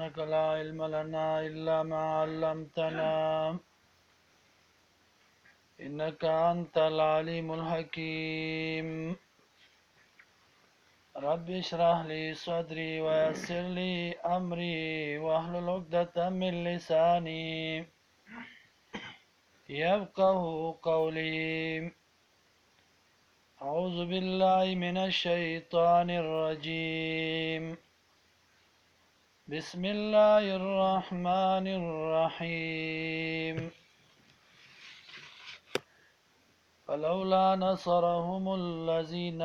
سبحانك لا علم لنا إلا ما علمتنا إنك أنت العليم الحكيم رب اشرح لي صدري ويسر لي أمري واحلل عقدة من لساني يفقه قولي أعوذ بالله من الشيطان الرجيم بسم الله الرحمن الرحيم فلولا نصرهم الذين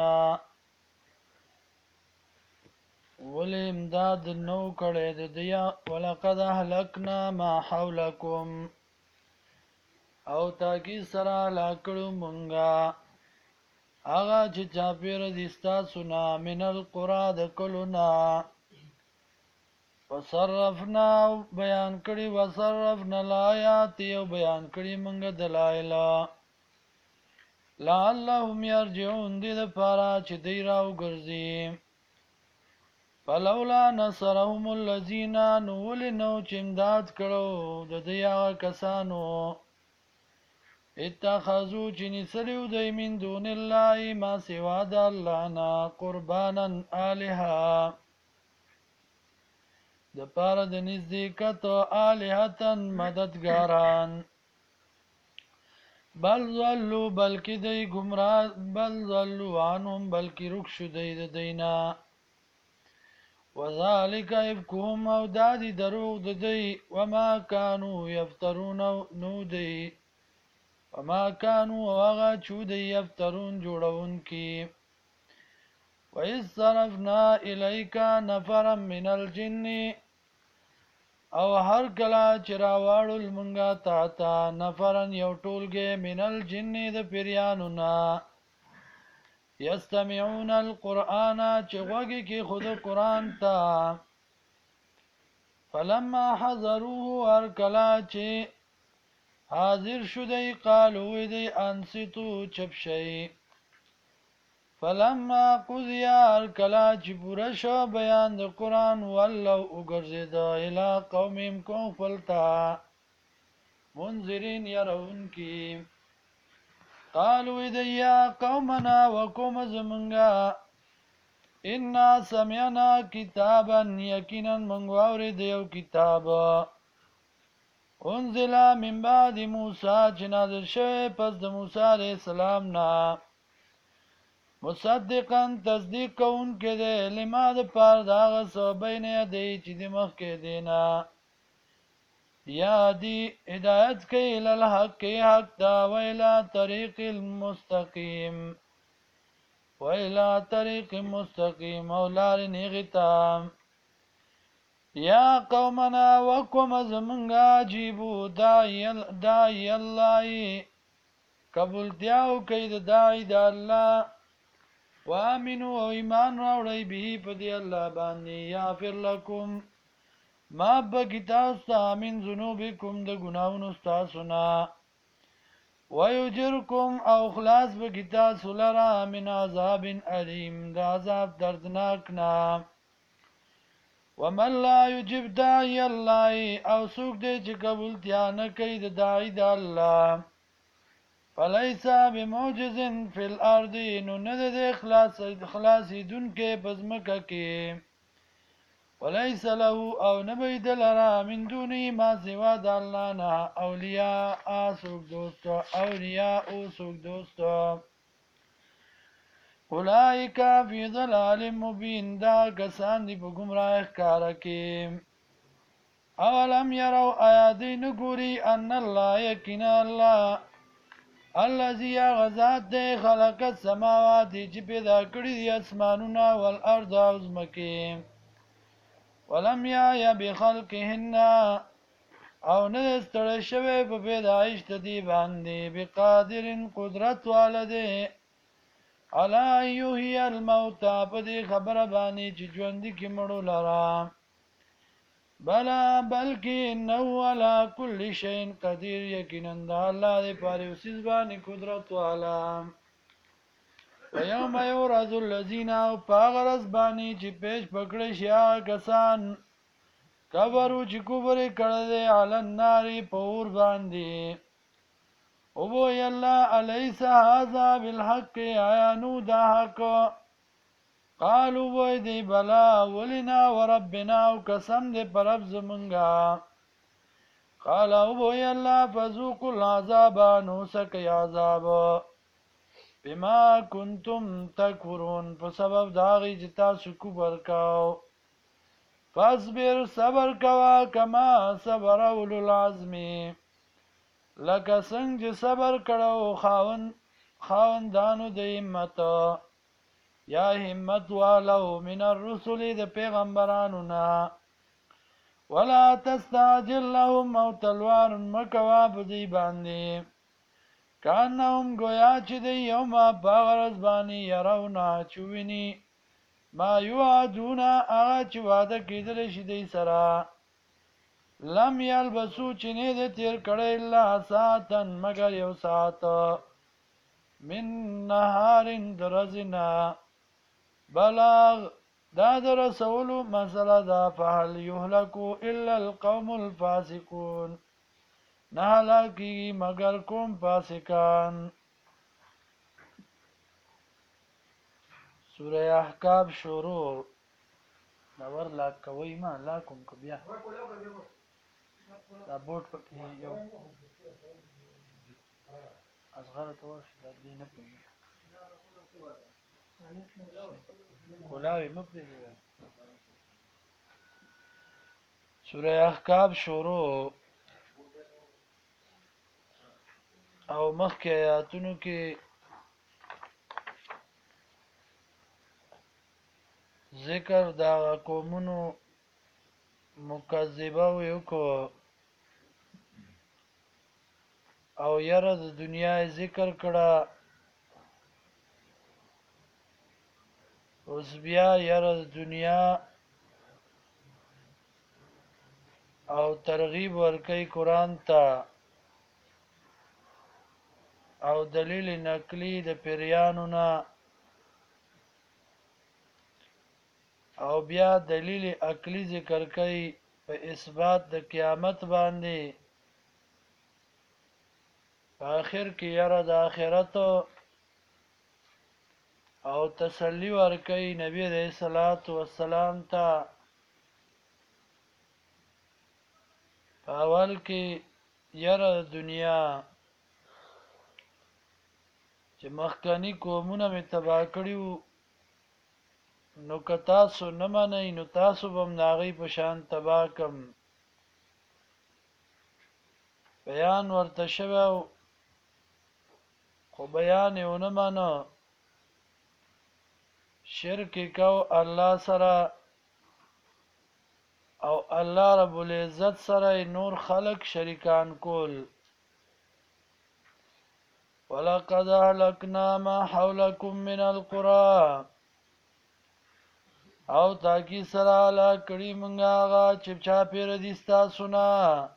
والامداد نو کړی د دیا ولقد اهلکنا ما حولکم او تاکی سره لاکړو مونږه هغه چې چاپیر دي ستاسو نه من القرى د کلونا وصرفنا بیان کړي وصرفنا الآیات او بیان کړي مونږ دلایل لعلهم يرجعون دې لپاره چې دی راو ګرځي فلولا نصرهم الذين نولنو چې امداد کړو د دې هغه کسانو اتخذو چې نیسلیو دی من دون الله ما سوا د الله نه قربانا الها د پاره د نزدېکت الهتن مددګاران بل ضلوا بلکې دی گمراه بل ضلوا عنهم بلکې رک شو دی د دینا وذالک افکهم او دادی دروغ د دی وما كانوا يفترون نو دی وما كانوا واغا چود يفترون جوړون کی وَإِذْ صَرَفْنَا إِلَيْكَ نَفَرًا مِنَ الْجِنِّ او هر کلا چراواړو المنګا تا تا نفرن یو ټولګه من الجن د پیرانو نا یستمعون القرآن چغوږی کی خود قرآن تا فلما حضروه هر کلا چې حاضر شدی قالو دی انصتو چپشی فلما قضی هر کلا چې پوره شو بیان د قرآن ولو وګرځیدا الی قومهم قوم فلتا منذرین يرون کی قالو دی یا قومنا وقوم زمنگا انا سمعنا کتابا یقینا من واورید یو کتاب انزل من بعد موسی چې نازل شوی پس د موسی علیہ السلام نه مصدقا تصدیق کون کې ده لما د پار داغه صوبین دی چې د مخ کې دینا یا دی هدایت کوي ال حق حق دا ویلا طریق المستقیم ویلا طریق مستقیم او لار نیغتا یا قومنا وقوم زمنگا جیبو دائی اللہ قبول دیاو کئی دائی دا اللہ وآمنو او ایمان راوڑی به پدی اللہ باندی یافر لکم ما بگتاستا من ذنوبکم دا گناون استاسونا ویجرکم او خلاص بگتاسو لرا من عذاب علیم دا عذاب دردناکنا ومن لا یجب داعی اللہ او سوک دے چه قبول تیانا کئی دا داعی دا اللہ فلیسا بموجز فی الارض نو ند دے خلاصی دن کے پزمکا کے ولیس له او نبید لرا من دونی ما سوا دا اللہ نا اولیاء سوک دوستو اولیاء سوک دوستو اولئک فی ضلال مبین دا کسان دی په گمراه ښکارا کې اولم یرو آیادی نګوري ان الله یقینا الله الذي غزاد دی خلق السماوات چې پیدا کړی دی اسمانونه والارض او ځمکې ولم یا بخلقهن او نه ستړی شوی په پیدایش دی باندې بقادر قدرت والده الا یحیی الموتى په دې خبره باندې چې ژوند کې مړو لرا بلا بلکې نو علی کل شیء قدیر یقینا الله دې پر اوسې باندې قدرت والا ويوم يورز الذين پاغرز باندې چې پیش پکړې شیا کسان کبرو چې کفر کړی دی علی النار په اور باندې او وی الله الیس هذا بالحق آیا نو دا حق قالو وی دی بلا ولنا وربنا او قسم دی پر رب زمونږه قال او وی الله فذوقوا العذاب نو سکی عذاب بما کنتم تکفرون په سبب داغی چې تاسو کفر کاو فاصبر صبر کوا کما صبر اولو العزم لکه څنګه چې صبر کړو خاوندانو د همت یا همت والو من الرسل د پیغمبرانو نه ولا تستعجل لهم او تلوار مکوا په دی باندې کانهم گویا چې دی یوم باغرز باندې یرونا چوینی ما یوعدون هغه چې وعده کېدلی شي دی سره لم یلبسو چې نه دی تیر کړی الا ساعتن مگر یو ساعت من نهار درزنا بلاغ دا در رسولو مسئله دا فهل یهلکو الا القوم الفاسقون نه هلاکی مگر کوم فاسقان سوره احقاف شروع نور لا کوي ما لا کوم کو بیا دا بوت پکې یو اصغر تور شته دې نه پوي کولاوي مپدې سوره احقاف شروع او مخکې آیاتونو کې ذکر دا قومونو مکذبه وکړو او یره د دنیا ذکر کړه اوس بیا یره د دنیا او ترغیب ورکوي قرآن ته او دلیل نقلی د پیریانو نه او بیا دلیل عقلی ذکر کوي په اثبات د قیامت باندې په آخر کې یاره د آخرت او تسلی ورکوي نبی علیہ الصلوۃ والسلام ته په اول کې یاره دنیا چې مخکنی قومونه مې تباه کړیو نو که تاسو نه منئ نو تاسو به هم د هغوی په شان تباه کم بیان ورته شوی خو بیان یې ونه منه شرک کو الله سره او الله رب العزت سره نور خلق شریکان کول ولقد اهلكنا ما حولكم من القرى او تاکی سره علا کړي مونږه هغه چې چاپېره دي ستاسو نه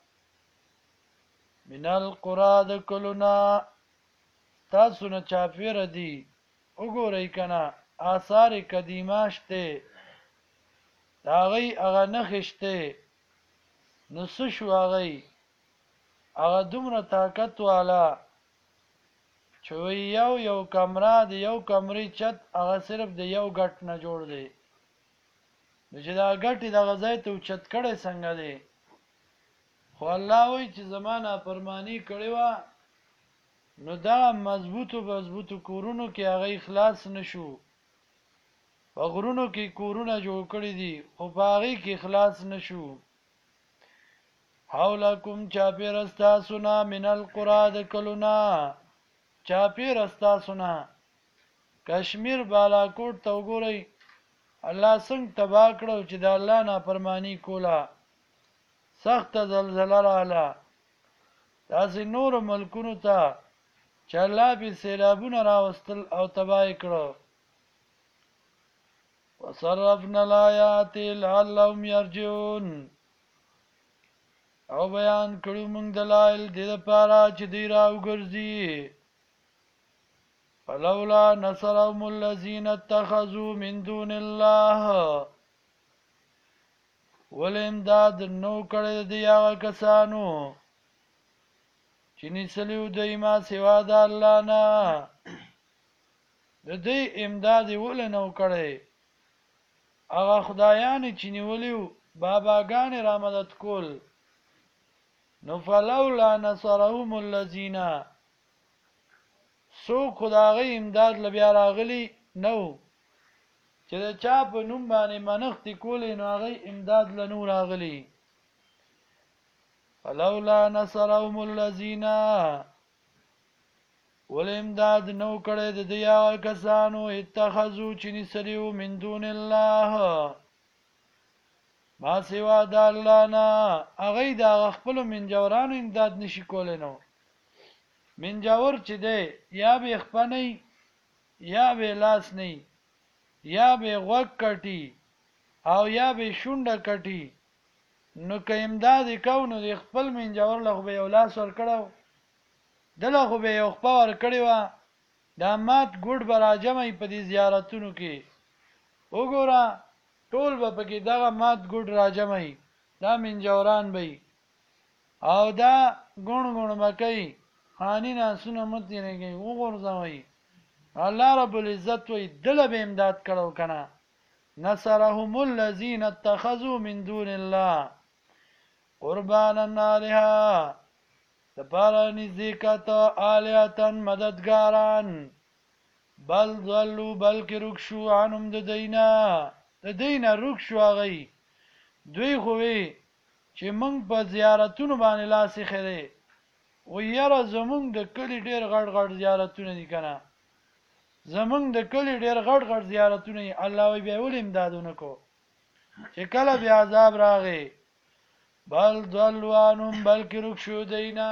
من القرى د کلونه ستاسو نه چاپېره دي وګورئ که نه آثار قدیمه شته د هغوی هغه نښې شته نو څه شو هغوی هغه دومره طاقت والا چې یو کمره د یو کمرې چت هغه صرف د یو ګټ نه جوړ دی نو چې دا ګټې دغه ځای ته اوچت کړی څنګه دی خو الله وایي چې زما نافرماني کړې وه نو دا مضبوطو کورونو کې هغه اخلاص نشو په غرونو کې کورونه جوړ کړي دي خو په هغې کې اخلاص نشو حولکم چاپېره ستاسو نه من القرى د کلونه چاپېره ستاسو نه کشمیر بالاکوټ ته وګورئ الله څنګه تباه کړو چې د الله نافرماني کوله سخته زلزله راغله داسې نورو ملکونو ته چې الله پې سیلابونه راوستل او تباه یې کړو وصرفنا الآیات لعلهم یرجعون او بیان کړو موږ دلایل دې دپاره چې دوی راوګرځي فلولا نصرهم الذين اتخذوا من دون الله ولې امداد نو کړی د هغه کسانو چې نیسلیو دوی ما سوا د الله نه د دوی امداد یې ولې نو کړی هغه خدایانې چې نیولیو باباګانې را مدد کول نو فلولا نصرهم الذین څوک خو د هغې امداد له بیا راغلي نه و چې د چا په نوم باندې منښتې کولې نو هغې امداد له نو راغلي فلولا نصرهم الذین ولې امداد نو کړی د دوی هغه کسانو اتخذوا چې نیسلیو من دون الله ما سوا د الله نه هغې د هغه خپلو منجورانو امداد نشي کولی نو منجور چې دی یا به خپه نه یا به لاس نه یا به غوږ کټي او یا به شونډه کټي نو که امداد یې کو نو د خپل منجور له خو به یو لاس ورکړی دله خو به یو خپه ورکړې وه دا مات ګوډ به راجمعي په دې زیارتونو کې وګوره ټول به پکې دغه مات ګوډ راجمعي دا منجوران به او دا ګوڼ ګوڼ به کوي خاني ناسونه مه تېرېږئ وغورځوئ الله رب العزت وایي دله به امداد کړو که نه نصرهم الذین اتخذوا من دون الله قربانا آلهه دپاره نږدې کاته آلهتن مددګاران بل ضلوا بلکې روک شو عنهم د دوی نه روک شو هغوی دوی خو وی چې موږ په زیارتونو باندې لاس ایښی دی وی یاره زمونږ د کلي ډېر غټ غټ زیارتونه دي که نه زمونږ د کلي ډېر غټ غټ زیارتونه دي الله وی بیا ولې امداد ونه کو چې کله بیا عذاب راغی بل ضلوا عنهم بلکې روک شو دوی نه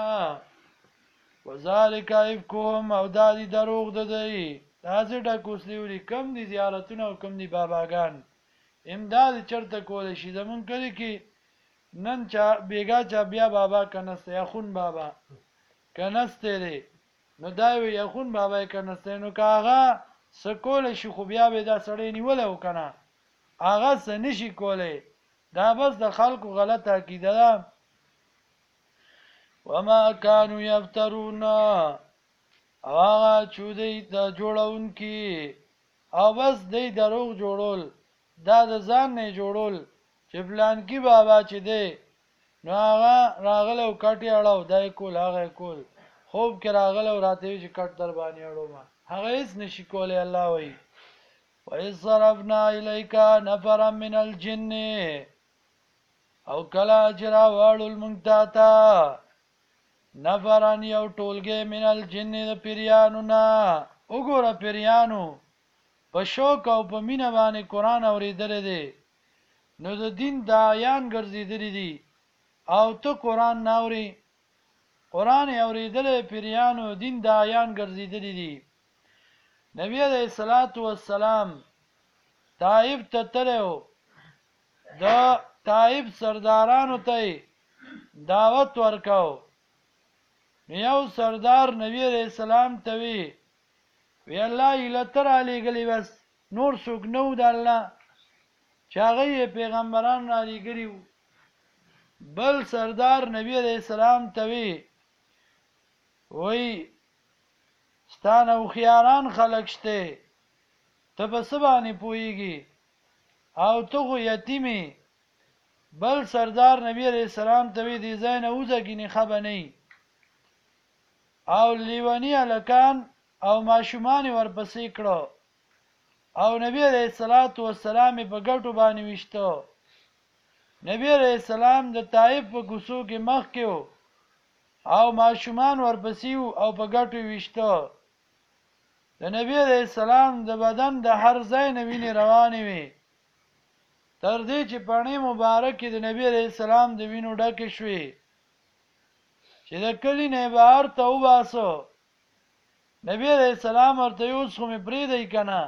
وذلک افکهم او دا دي دروغ د دوی داسې ډکوسلي ولي کم دي زیارتونه او کم دي باباګان امداد چرته کولی شي زمونږ کلي کې نن چا بیګا چا بیا بابا که نسته یخون بابا که نسته دی نو دا وی یخون بابا یې که نسته نو که هغه څه کولی شي خو بیا به دا سړی نیولی و که نه هغه څه نشي کولی دا بس د خلکو غلطه عقیده ده وما کانوا یفترون او هغه چې دی د جوړونکي او بس دی دروغ جوړول دا د ځان نه جوړول چې فلانکي بابا چې دی نو هغه راغلی او کټ یې اړو دا یې کول هغه یې کول خوب کې راغلی او راته وي چې کټ در باندې اړومه هغه هېڅ نشي کولی الله وایي وإذ صرفنا إلیک نفرا من الجن او کله چې راوړل موږ تا ته نفرن یو ټولګی من الجن د پیریانو نه وګوره پیریانو په شوق او په مینه باندې قرآن اورېدلی دی نو د دین داعیان ګرځېدلي دي او ته قرآن نه اورې قرآن یې اورېدلی پیریانو دین داعیان ګرځېدلي دي نبی علیه الصلاة والسلام طائف ته تللی و د طائف سردارانو ته دعوت ورکاو یو سردار نبی علیہ السلام ته وی الله ایله را لېږلي بس نور څوک نه و د الله چې هغه یې پیغمبران را لېږلي وو بل سردار نبی علیہ السلام ته وی ستا نه هوښیاران خلک شته ته په څه باندې پوهېږي او ته خو یتیمې بل سردار نبی علیہ السلام ته وی دې ځای نه وځه ګینې ښه به نه او لیونی هلکان او ماشومان یې ورپسې کړه او نبی علیہ الصلاة والسلام یې په ګټو باندې ویشته نبی علیہ السلام د طائف په کوڅو کې مخکې و او ماشومان ورپسې وو او په ګټو یې ویشته د نبی علیہ السلام د بدن د هر ځای نه وینې روانې وې تر دې چې پڼې مبارکې د نبی علیہ السلام د وینو ډکې شوې چې د کلي نه یې بهر ته وباسه نبی علیہ السلام ورته وی اوس خو مې پرېږدئ که نه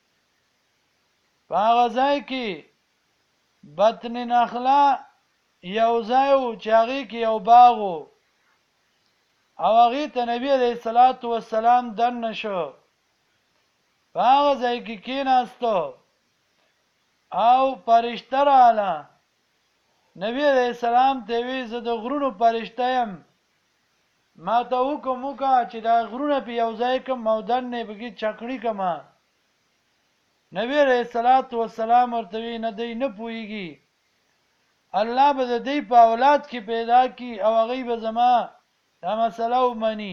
په هغه ځای کې بطن نخله یو ځای و چې هغې کې یو باغ و او هغې ته نبی علیہ الصلاة والسلام دننه شو په هغه ځای کې کېناسته او فرشته راغله نبی علیہ السلام ته وی زه د غرونو فرشته یم ما ته حکم وکړه چې دا غرونه په یو ځای کوم او دنې بګي چکړی کما نبی علیہ الصلوۃ والسلام ورته وی نه دی نه پويږي الله به د دې په اولاد کې پیدا کی او هغه به زما دا مسله ومني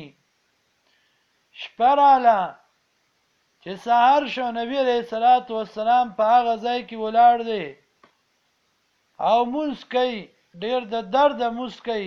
شپراله چې سحر شو نبی علیہ الصلوۃ والسلام په هغه ځای کې ولاړ دی او مسکی ډیر د درد مسکی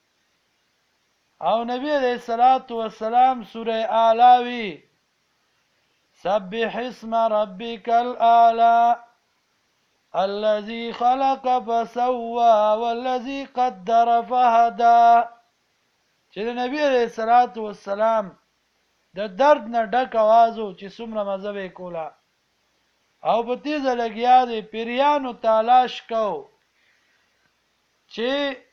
او نبی علیہ الصلوۃ والسلام سوره اعلی سبح اسم ربك الاعلى الذي خلق فسوى والذي قدر فهدى چې نبی علیہ الصلوۃ والسلام د درد نه ډک आवाज چې څومره مزه وکولا او په تیز لګیا دی پیریانو تلاش کو چې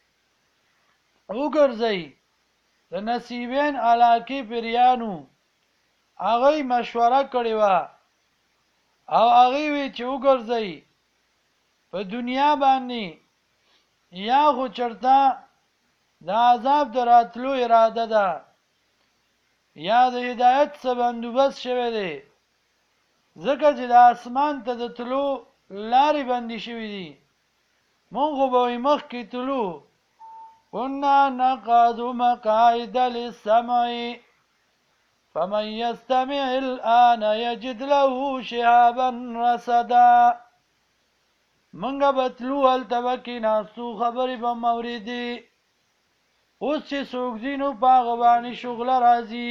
وګرځي د نصیبین علاقه پیریانو هغه مشوره کړې و او هغه وی چې وګرځي په دنیا باندې یا خو چرته د عذاب دراتلو اراده ده یا د هدایت څخه بندوبست شوی دی ځکه چې د اسمان ته د تلو لارې بندي شوې دي مونږ به مخ کې تلو كنا نقعد مقاعد للسمع فمن يستمع الآن يجد له شهابا رصدا منګه بتلو التبکی ناسو خبرې به موریدي اوس چې څوک دینو پاغه باندې شغل راځي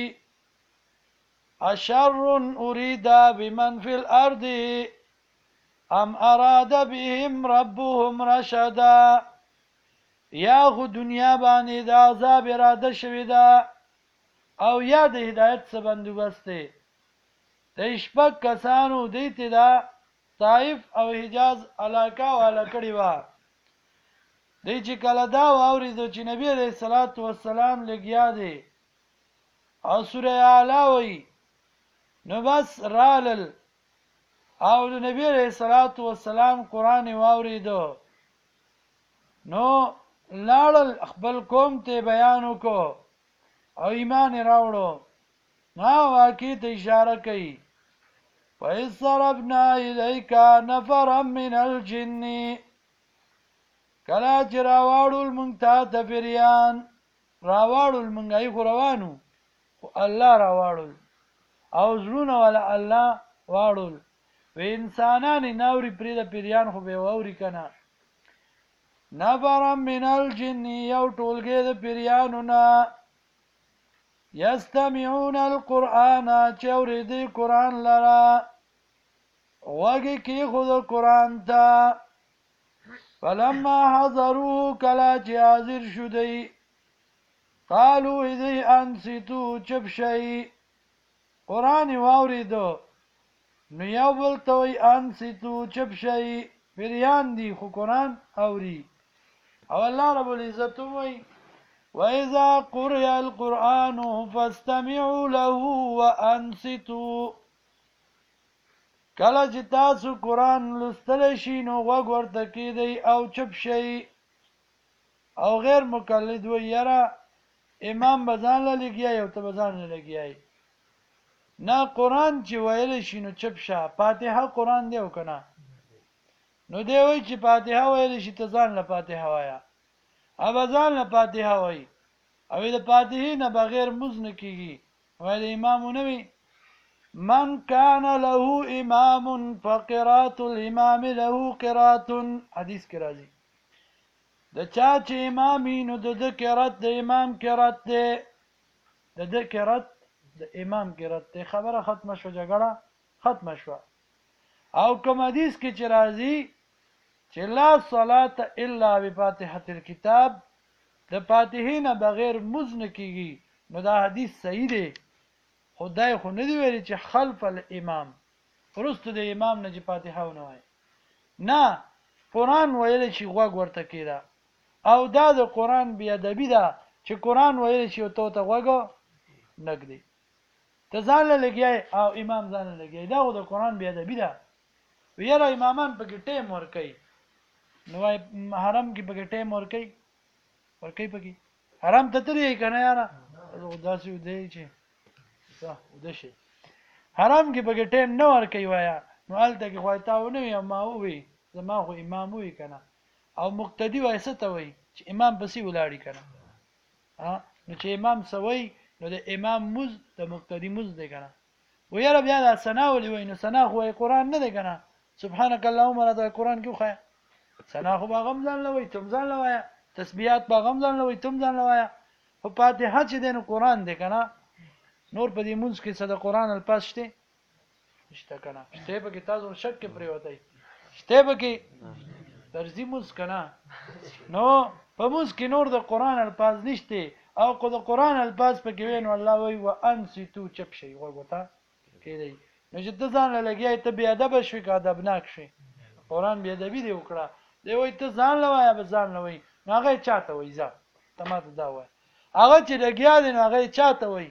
اشر اريد بمن في الارض ام اراد بهم ربهم رشدا یا خو دنیا باندې د عذاب اراده شوی دا او یا د هدایت څخه بندوبست دی د شپږ کسانو دیته دا طائف او حجاز علاقه والا کړي وا دی چې کله دا واورېدو چې نبی علیہ الصلوۃ والسلام لګیا دی او سوره اعلی وی نو بس رالل او د نبی علیہ الصلوۃ والسلام قران واورېدو نو لاړل خپل قوم ته بیان وکړو او ایمان راوړو نو واقع ته اشاره کوي وَإِصْرَفْنَا إِلَيْكَ نَفَرًا مِنَ الْجِنِّ کلا چې راوړل مونږ ته د پیریان راوړل مونږ یې روانو او الله راوړل او زړونه ولا الله واړل و انسانان ناوري پرې د پیریان خو به ووري کنه نفرا من الجن یو ټولګه د پیریانو نه یستمعون القرآن چوریدی قرآن لرا وگی کی خود قرآن تا فلما حضروا کلا چی حاضر شدی قالو ایدی انسیتو چپ شئی قرآن واوریدو نو یو بلتوی انسیتو چپ شئی پیریان دی خو قرآن اوری او الله رب العزت وی وَإِذَا قُرِئَ الْقُرْآنُ فَاسْتَمِعُوا لَهُ وَأَنصِتُوا کله چې تاسو قرآن لوستلی شي نو غوږ ورته کیدئ او چپ شئ او غیر مقلد وی یاره امام به ځان له لګیایي او ته به ځان له لګیایي نه قرآن چې ویلی شي نو چپ شه فاتحه قرآن دی او که نه نو دی وایي چې فاتحه ویلی شي ته ځان له فاتحه وایه ابازان له فاتحه وای او د فاتحه نه بغیر مز نه کیږي وای د امامونه وی من کان له امام فقرات الامام له قرات حدیث کې راځي د چا چې امامي نو د قرات د امام قرات ده د قرات د امام قرات ده خبره ختمه شو جګړه ختمه شو او کوم حدیث کې چې راځي چې لا صلات الا بفاتحه الكتاب د فاتحه نه بغیر مزن کیږي نو دا حدیث صحیح دی خدای خو نه دی ویلي چې خلف الامام ورسته د امام نه چې فاتحه ونه وای نه قران ویل شي غوږ ورته کیدا او دا د قران بیا ادبی ده چې قران ویل شي او ته غوږ نګدي ته ځان لګیای او امام ځان لګیای دا د قران بیا ادبی ده ویره امامان په کې ټیم ور کوي نو حرام کې پکې ټیم ورکي پکې حرام ته ترې کنه یاره داسې دی چې وده شي حرام کې پکې ټیم نه ورکي وایا نو هلته کې خو تا ونه وي ما وي زما خو امام وي کنه او مقتدی وای څه ته وای چې امام پسې ولاړی کنه نو چې امام سوي نو د امام مز د مقتدی مز دی کنه ويره بیا د ثنا ولي وای نو ثنا خو قرآن نه دی کنه سبحانك اللهم را قرآن کې خو ثنا خو باغم ځان لوي تم ځان لوي تسبيحات باغم ځان لوي تم ځان لوي په فاتحه چې دین قرآن دی کنه نور په دې مونږ کې صد قرآن الفاظ شته شته کنه شته به کې تاسو شک کې پریوتای شته به کې درځي مونږ کنه نو په مونږ کې نور د قرآن الفاظ نشته او کو د قرآن الفاظ په کې وینو الله وی وانسیتو چپ شي ورته کېدی نو چې ته ځان لګیای ته بیا ادب شوي که ادبناک شي قرآن بیا ادبي دی وکړه دی وای ته ځان لوایه به ځان لوی نو هغه چاته وای ځه ته ماته دا وای هغه چې لګیا دی نو هغه چاته وای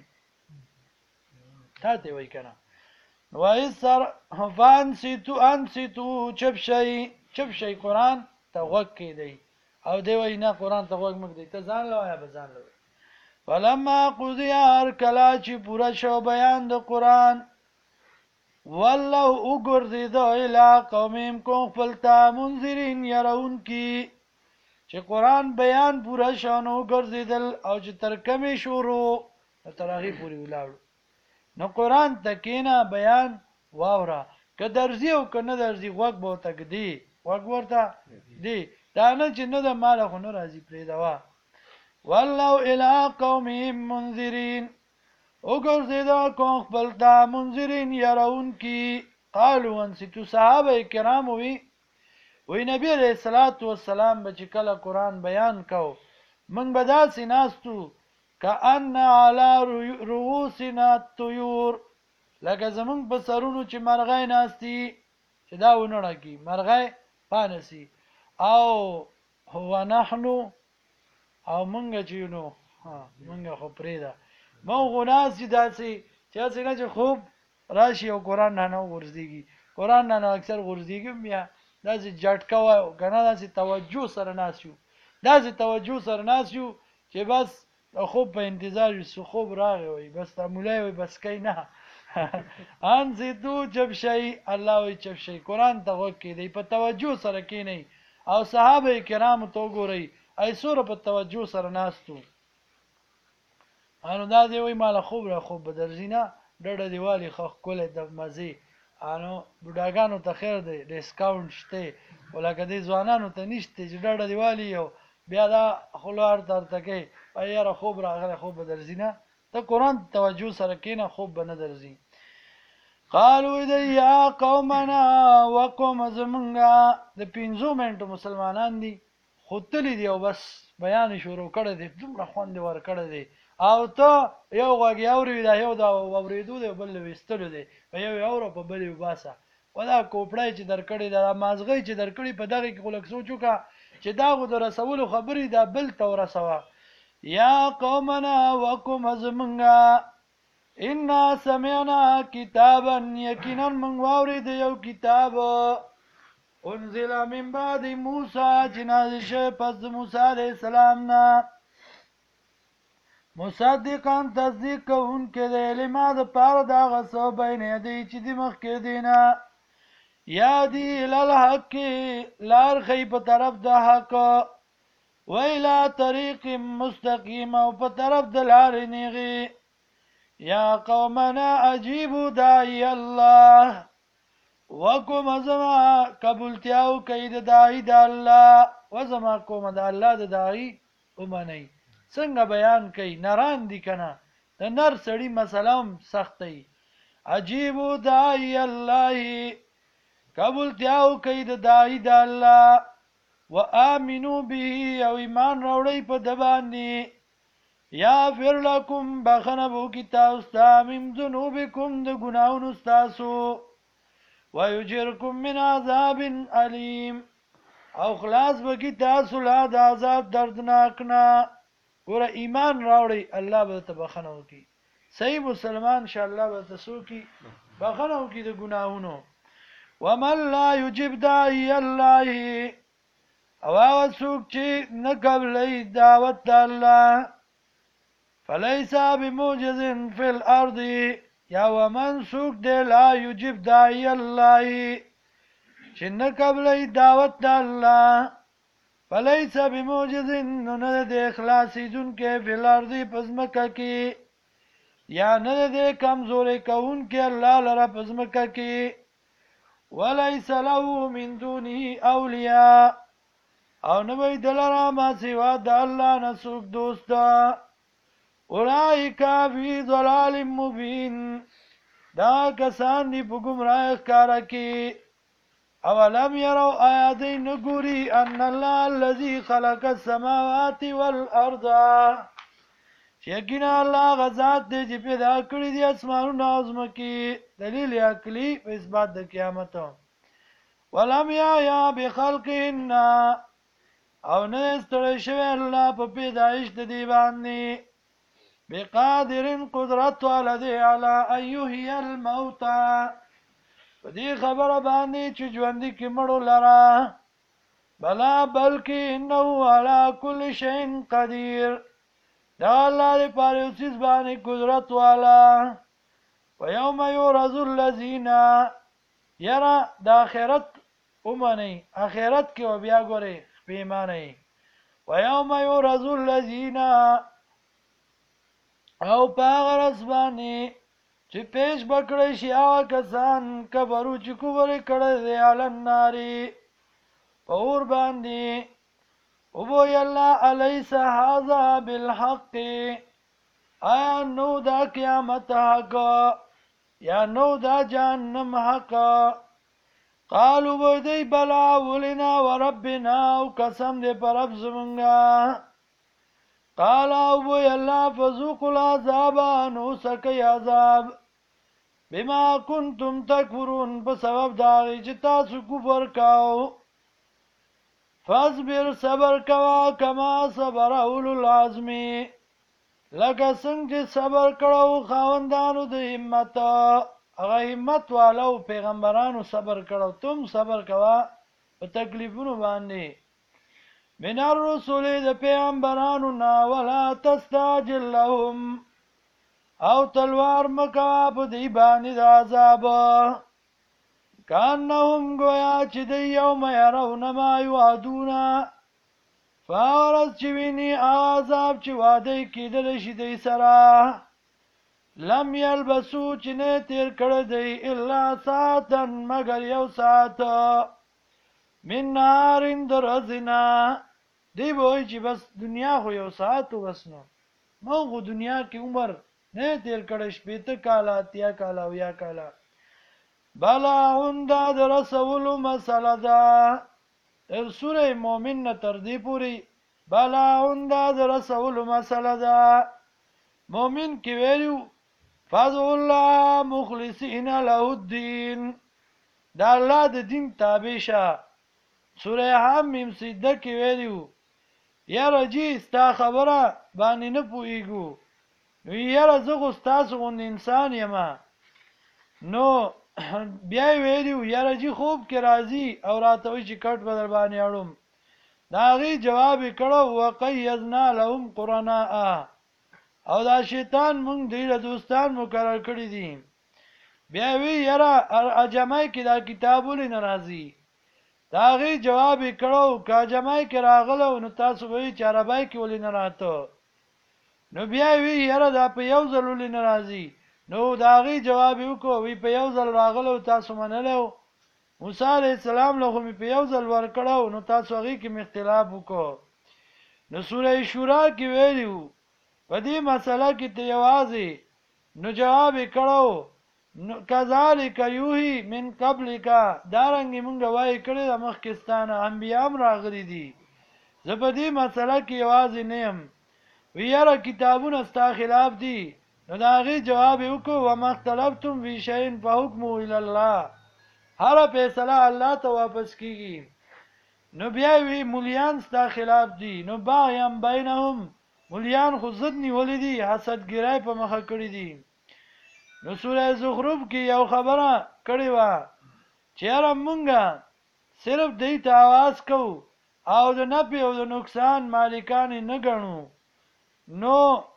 تا ته وای کنه وای سر انسیتو چپ شي قرآن ته غوږ کېدی او دی وای نه قرآن ته غوږ مږدی ته ځان لوایه به ځان لوی فلما قضی هر کله چې پوره شو بیان د قرآن والله وګرځیدو الی قومهم کوم خپلتا منذرین يرون کی چې قرآن بیان پوره شو نو ګرځیدل او چې تر کمې شروع تر هغې پورې ولاړو نو قرآن تکینا بیان واوره که درځي او که نه درځي غوږ به ورته ږدي غوږ ورته دی دا نه چې نه د ماله خو نه راځي پرېږدوه والله الی قومهم منذرین وګرځیدو کوم خپلتا منذرین يرون کی قالوا انصتوا صحابه کرام وی نبی علیہ الصلوۃ والسلام به چې کله قرآن بیان کو من به داسې ناستو کأن علی رؤوسنا الطیور لکه زمونږ په سرونو چې مرغۍ ناستي چې دا ونړه کی مرغۍ پانسی او هو نحنو او مونږ چې نو مونږ خو پرېده مو غناس چې داسې چې څنګه چې خوب راشي او قرآن نه ورځيږي قرآن نه اکثر ورځيږي بیا داسې جټکا وای کنه داسې توجه سره ناسیو چې بس خوب په انتظار یو خوب راغی وای بس تعاملای وای بس کای نه ان زیدو چپ شي الله وای چپ شي قرآن ته وکي دی په توجه سره کې نه او صحابه کرام ته ګوري ای سوره په توجه سره ناستو انو دا دی وای مال خوب را خوب بدرزینه ډډه دیوالی خو کوله د مزي انو بډاګانو ته خیر دی ډیسکاونټ شته ولکه دې ځوانانو ته نشته چې ډډه دیوالی یو بیا دا خلوار درته کې ایره خوب راغله خوب بدرزینه ته قرآن توجه سره کینه خوب بنه درزي قالوا یا قومنا وقوم زمنګا د 5 منټو مسلمانان دي خودتلی دی او بس بیان شروع کړی دی دومره خوند ور کړی دی او ته یو غوږی اوري دا یو دا اوریدو دی بل وستلو دی یو اورو په بل وباسه ودا کوپړای چې درکړی دا مازغی چې درکړی په دغه کې خلک سوچو کا چې دا غو در رسول خبرې دا بل تور سوا یا قومنا وقوم زمنګا ان سمعنا کتابا یقینا من واورید یو کتاب انزل من بعد موسی جنازه پس موسی علیہ السلام نا مصدقان تصدیق کوونکې دی لما د پاره د هغه څه بین یدی چې د مخکې دی نه یهدي الی الحق لار ښیي په طرف د حق و الی طریق مستقیم او په طرف د لارې نیغې یا قومنا اجیبوا داعی الله وکم زما قبولتیاو کوي د داعی د الله و زما کوم د الله د داعی ومنئ څنګه بیان کوي نران دي کنه د نر سړی مسلم سختي عجیبو داعی الله قبولتیاو کوي د داعی د الله و امنو به او ایمان راوړی په د باندې یغفر لکم بخنه بو کی تاسو من ذنوبکم د ګناونو تاسو ويجركم من عذاب الیم او خلاص بکی تاسو لا د عذاب دردناک نه ګوره ایمان راوړی الله به ته بخنه وکي صحیح مسلمان ان شاء الله به تاسو کی بخنه وکي د ګناهونو ومن لا يجب داعي الله او هغه څوک چې نه قبلوي دعوت د الله فلیس بموجز فی الارض یا ومن څوک دی لا یجب داعی الله چې نه قبلوي دعوت د الله فلیس بموجز نو نه د اخلاصیدونکی فی الارض په ځمکه کې یا نه د کمزوري کوونکی الله لره په ځمکه کې وليس له من دونه اولیاء او نه وي دلره ما سوا د الله نه څوک دوست اولئک فی ضلال مبین دا کسان دي په ګمراه ښکاره کې اولم يروا آیات نګوري ان الله الذي خلق السماوات والارض یقینا الله غزاد دی چې پیدا کړی دي اسمانونه او ځمکې دلیل عقلی په اثبات د قیامت ولم یا بخلقهن او نه ستړی شوی الله په پیدایش د دې باندې بقادر قدرت والده علی ان یحیی الموتى په دې خبره باندې چې ژوند کې مړو لره بلا بلکې انه علی کل شیء قدیر دا الله دې پاره اوسیز باندې قدرت والا ويوم يعرض الذين يرى د آخرت اومني آخرت کې بیا ګوري پیمانه ويوم يعرض الذين او پاغرس باندې چې پیش بکړی شي هغه کسان کبرو چې کفر کړی دی علی النار په اور باندې او بوی الله الیس هذا بالحق آیا نو دا قیامت حق یا نو دا جهنم حق قالو بودی بلا ولنا وربنا او قسم دې پر رب زمونږه قال او بوی الله فذوقوا العذاب نو سکی عذاب بما کنتم تکفرون په سبب دا چې تاسو کفر کاو فاصبر صبر کوا کما صبر اولو العزم لکه څنګه چې صبر کړو خاوندانو د همت هغه همت والو پیغمبرانو صبر کړو تم صبر کوا په تکلیفونو باندې من الرسول د پیغمبرانو نا ولا تستعجل لهم او تلوار مکوا په دی باندې د عذاب کانهم گویا چې دی یوم یرون ما یوعدون فاورز چې ویني عذاب چې وعده کېدل شي دی سره لم یلبسو چې نه تیر کړی دی الا ساعتا مگر یو ساعت من نارین در ازنا دی بوی چې بس دنیا خو یو ساعت بس نو مونږ دنیا کې عمر نه تیر کړی شپېته کاله اتیا کاله او یا کاله بلا عند رسول مسله دا تر سوره مومن نه تر دې پوری بلا عند رسول مسله دا مومن کې ویلو فضل الله مخلصین له الدين دا الله د دین تابع شه سوره حمیم سجده کې ویلو یا رجی ستا خبره باندې نه پوهیږو نو یاره زه خو ستاسو غوندې انسان یم نو بیا ویلو یاره جی خوب کې راځي او راته وایي چې کټ به در باندې اړم د هغې جواب یې کړو وقیضنا لهم قرناء او دا شیطان مونږ دوی له دوستان مقرر کړي دي بیا وی یاره اجمای کې دا کتاب ولې نه راځي د هغې جواب یې کړو که اجمای کې راغلو نو تاسو به وایي چې عربی کې ولې نه راته نو بیا وی یاره دا په یو ځل ولې نه راځي نو د هغې جواب یې وکړو وی په یو ځل راغلو تاسو منلو موسی علیه السلام له خو مې په یو ځل ورکړو نو تاسو هغې کې مې اختلاف وکړو نو سوره شورا کې ویلي وو په دې مسله کې ته یوازې نو جواب یې کړو کذالک یوحی من قبلک دارنګې مونږ وایي کړی د مخکې ستانه انبیا هم راغلي دي زه په دې مسله کې یوازې نه یم وی یاره کتابونه ستا خلاف دي نو د هغې جواب یې وکړو وما اختلفتم فی شیء فحکمه الی الله هره فیصله الله ته واپس کیږي نو بیا وی مولیان ستا خلاف دي نو باغیم بینهم مولیان خو ضد نیولې دي حسدګرای په مخه کړي دي نو سوره زخرف کې یو خبره کړې وه چې یاره مونږه صرف دی ته آواز کوو او د نفع او د نقصان مالکان نه ګڼو نو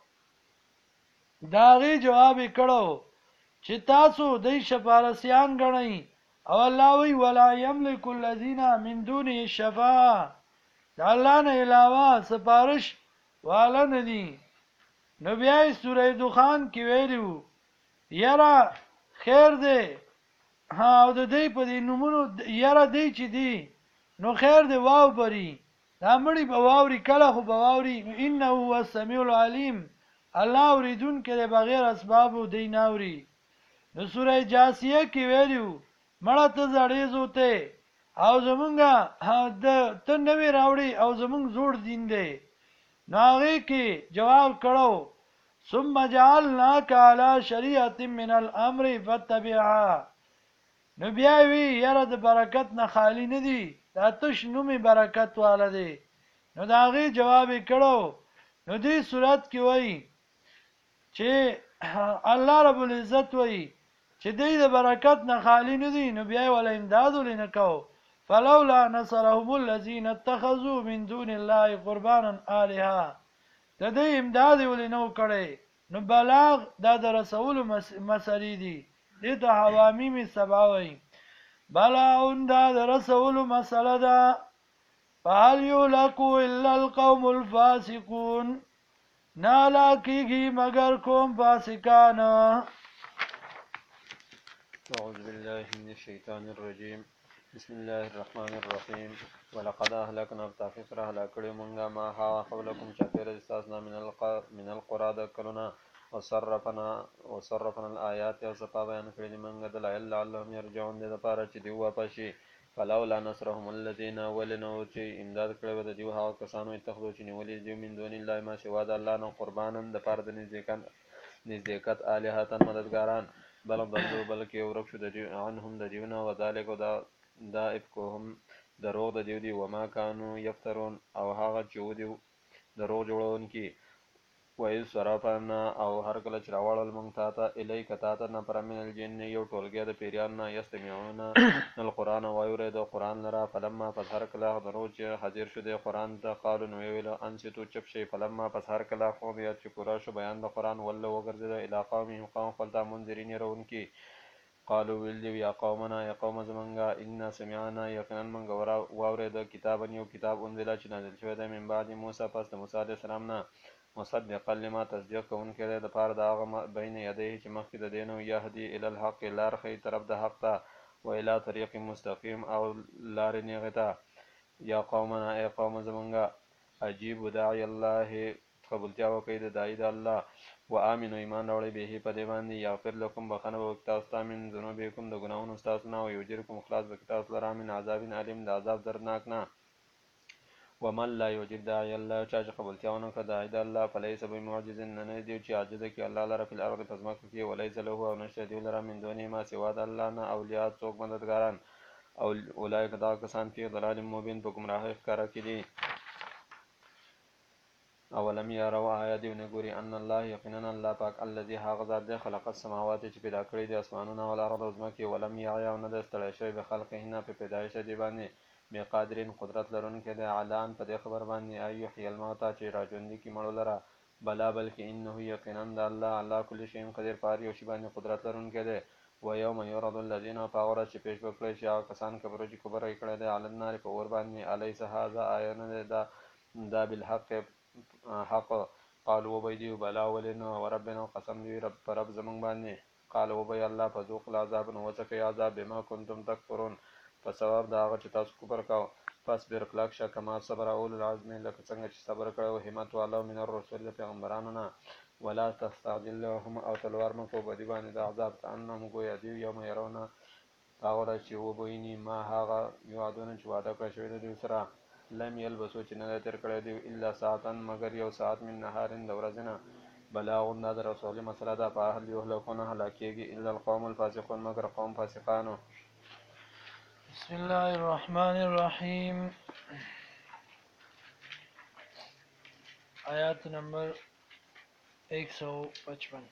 داغي جواب کړو چې تاسو د شفارسیان ګڼئ او الله وی ولا یملک الذین من دونه الشفاعه د الله نه علاوه سفارش والا ندي نو بیا سوره دخان کې ویلو یرا خیر دی ها او د دې په دې نومونو یرا دی چې دی نو خیر دی واو بری دا مړی په واوري کله خو په واوري انه هو السمیع العلیم الله اوریدون کې بغیر اسباب دی ناوري نو سوره جاسیه کې ویلو مړه ته زړې زوته او زمونږه د ته نوې راوړي او زمونږ زوړ دین دی نو هغه کې جواب کړو ثم جعلناك على شريعه من الامر فاتبعها نو بیا وی یاره د برکت نه خالی نه دی دا تش نومي برکت والا دی نو دا هغه جواب کړو نو دې صورت کې وای چې الله رب العزت وای چې دې د برکت نه خالی نه دي نو بیا ول امداد لنکو فلولا نصرهم الذين اتخذوا من دون الله قربانا الها د دې امداد ولنو کړي نو بلاغ دا د رسول مسری دي دې ته حوامیم سباوي بلاغ دا د رسول مسله ده فهل يلقوا الا القوم الفاسقون نالا کیږي مگر کوم فاسقان أعوذ بالله من الشيطان الرجيم بسم الله الرحمن الرحيم ولقد أهلكنا بتحقيق هلاکړو مونږه ما ها حولكم چاپیره استاسنا من القرى دکلنا وصرفنا الآيات او صفا بیان کړی مونږه دلایل لعلهم يرجعون د لپاره چې دی واپسي فلولا نصرهم الذين ولنو چې امداد کړو د دیو هغه کسانو اتخذو چې نیولې دی من دون الله ما سوا د الله نه قربانن د پاره د نزدېکت الهاتن مددګاران بل ضلوا بلکې ورک شو د عنهم د دیونه وذالک دا افکهم دروغ د دیو دی وما كانوا يفترون او هغه چې ودی دروغ جوړونکي وایي صرفنا او هر کله چې راوړل مونږ ته الیک ته نه پر من الجن یو ټولګه د پیریان نه یستمعون القرآن وایره د قرآن لرا فلما فظهر کله درو چې حاضر شو د قرآن ته قالو نو ویل انستو چپ شي فلما فظهر کله خو بیا چې پورا شو بیان د قرآن ول وګرځید الی قوم قوم خپل منذرین رونکي قالوا ویل یا قومنا یا قوم زمنګا ان سمعنا یقینا من واوره د کتاب یو کتاب انزل چې نازل شوی د من بعد موسی پس د موسی علیه السلام نه مصدقا لما تصدیق کوونکی دی د پاره د هغه بین یدیه چې مخکې د دین او یهدی الی الحق لار خی طرف د حق ته و الی طریق مستقیم او لار نیغه ته یا قومنا ای قوم زمونږه عجیب داعی الله قبولتیا وکړئ د داعی د الله و امنو ایمان راوړئ به په دې باندې یغفر لكم بخنه وکړئ تاسو من ذنوبکم د ګناهونو تاسو نه او یجرکم خلاص وکړئ تاسو لرا من عذاب علیم د عذاب دردناک نه ومن لا يجب داعي الله چې قبولتیاونه کړه داعي د الله فليس بمعجز نه دی چې عاجز کی الله لره په الارض پزما کې وليس له او نشته دی لره من دونه ما سوا د الله نه اولیاء څوک مددګاران او اولئک دا کسان په ضلال مبین په گمراهی ښکارا کړي اولم يروا آیا دی ونګوري ان الله یقینا الله پاک الذي ذات خلق السماوات چې پیدا کړی د اسمانونو او الارض او ځمکې ولم يعیا او نه د ستړی شوی به خلقهن په پیدایش دی باندې بقادرین قدرت لرونکي د اعلان په دې خبر باندې ایحیی الموتى چې راجوندي کی مړو لره بلا بلکې انه یقینا د الله علی کل شیء قدیر پاره او شی باندې قدرت لرونکي دی و یوم یرد الذین فاور چې پیش وکړي چې هغه کسان کبرو چې کبر یې کړی دی علی النار په اور باندې الیس هذا آینا دا بالحق حق قالوا وبيدي بلا ولنا وربنا قسم دی رب زمون باندې قال وبي الله فذوق العذاب وسقي عذاب بما كنتم تکفرون په سبب دا هغه چې تاسو کوپر کاو پس بیر کلاک شه کما صبر اول العزم لکه څنګه چې صبر کړو همت والو من الرسول پیغمبرانو نه ولا تستعجل لهم او تلوار مکو بدی باندې د عذاب انهم گویا دی یوم يرون هغه چې وبویني ما هغه یوادونه چې وعده کړی شوی دی سره لم يلبسو چې نه تر کړی دی الا ساعتن مگر یو ساعت من نهارن د ورځې بلاغ د رسول مسله ده په اهل یهلكون هلاکیږي الا القوم الفاسقون مگر قوم فاسقانو بسم الله الرحمن الرحیم آیات نمبر 155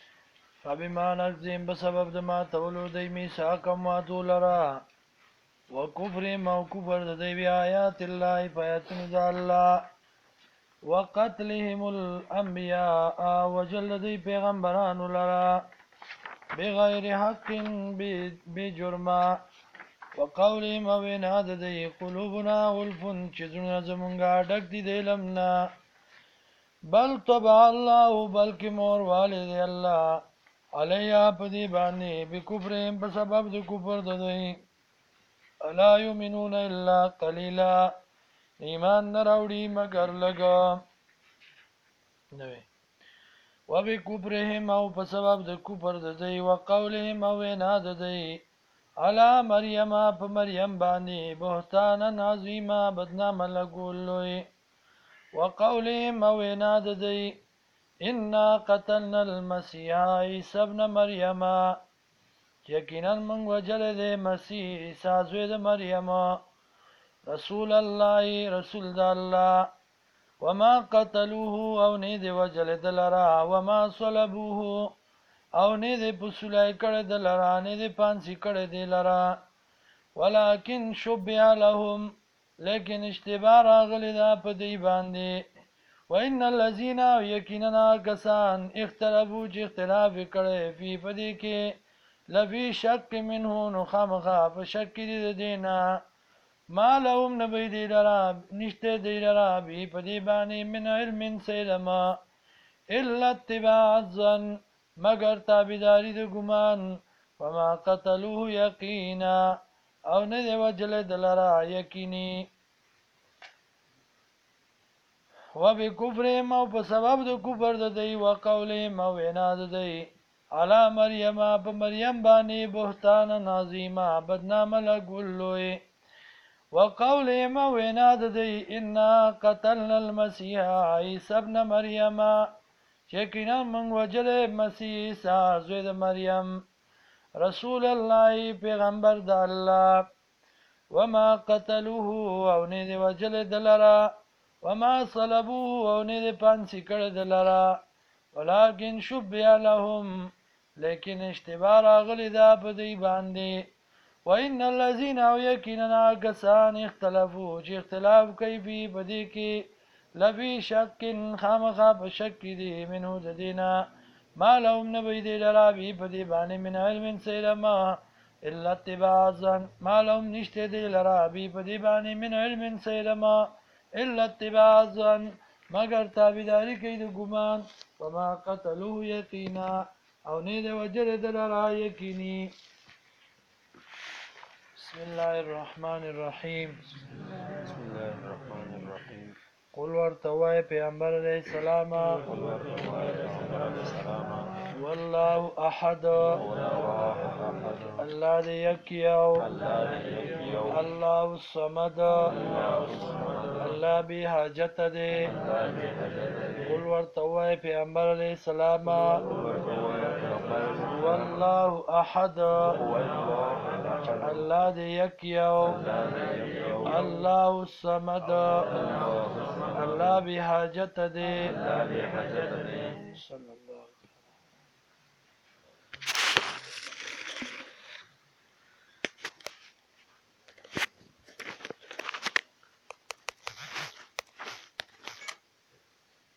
فبما نقضهم بسبب د ما تولو دی میثاقهم وعدو لرا وکفرهم او کفر د دوی بیا آیات الله په آیاتونو د الله وقتلهم الانبیاء وجل دوی پیغمبرانو لرا بغیر حق بجرما وقولهم او وینا د دوی قلوبنا غلفن چې زړونه زمونږه ډک دي د علم نه بل طبع الله بلکې مور والد الله علیا په دې باندې بکفرهم په سبب د کفر د دوی الا یؤمنون الا قلیلا ایمان نه راوړي مگر لږه نوې وبکفرهم او په سبب د کفر د دوی وقولهم او وینا د دوی علی مریم په مریم باندې بهتانا عظیما بدنامه لګول لوی وقولهم او وینا د دوی انا قتلنا المسیح عیسی ابن مریم یقینا من وجل د مسیح عیسی زوی د مریم رسول الله رسول د الله وما قتلوه او نه دی وجل دلرا وما صلبوه او نه دی پسولای کړه دلرا نه دی پانسی کړه دلرا ولکن شبع لهم لیکن اشتباه راغلی دا په دی باندې وان الذين یقینا کسان اختلافو چې اختلاف کړي فی پدې کې لفی شک منه نو خامخا په شک دي دینه ما لهم نبی دی لرا نشته دی لرا بی پدی بانی من علم سیلما الا اتباع الظن مگر تابداری دی گمان وما قتلوه یقینا او ندی وجل دلرا یقینی وبکفرهم او په سبب د کفر د دی وقولهم او وینا د دی علی مریم په مریم باندې بهتان عظیما بدنامه لګولوی وقولهم وینا د دی انا قتلنا المسیح عیسی ابن مریم یقینا من وجل مسیح عیسی زوی د مریم رسول الله پیغمبر د الله وما قتلوه او نه دی وجل دلرا وما صلبوه او نه دی پانسی کړه دلرا ولکن شبع لهم لیکن اشتباه راغلی دا په دی باندې وان الذين يقيننا كسان اختلفوا چې اختلاف کوي په دې کې لفي شک خامخا په شک دي منه د دینه ما لهم نبي دي لرا په دې باندې من علم سلما الا اتباع ظن ما لهم نشته دي لرا په دې باندې من علم سلما الا اتباع ظن مگر تابعداري کوي د ګمان وما قتلوه یقینا او نه د وجر دلرا یقیني بسم الله الرحمن الرحیم بسم الله الرحمن الرحیم قل ورتوای پیغمبر علیہ السلام والله احد الله دې یکیو الله الصمد الله به حاجت دې قل ورتوای پیغمبر علیہ السلام والله احد الله دې یکیو الله الصمد الله به حاجت دې صلی الله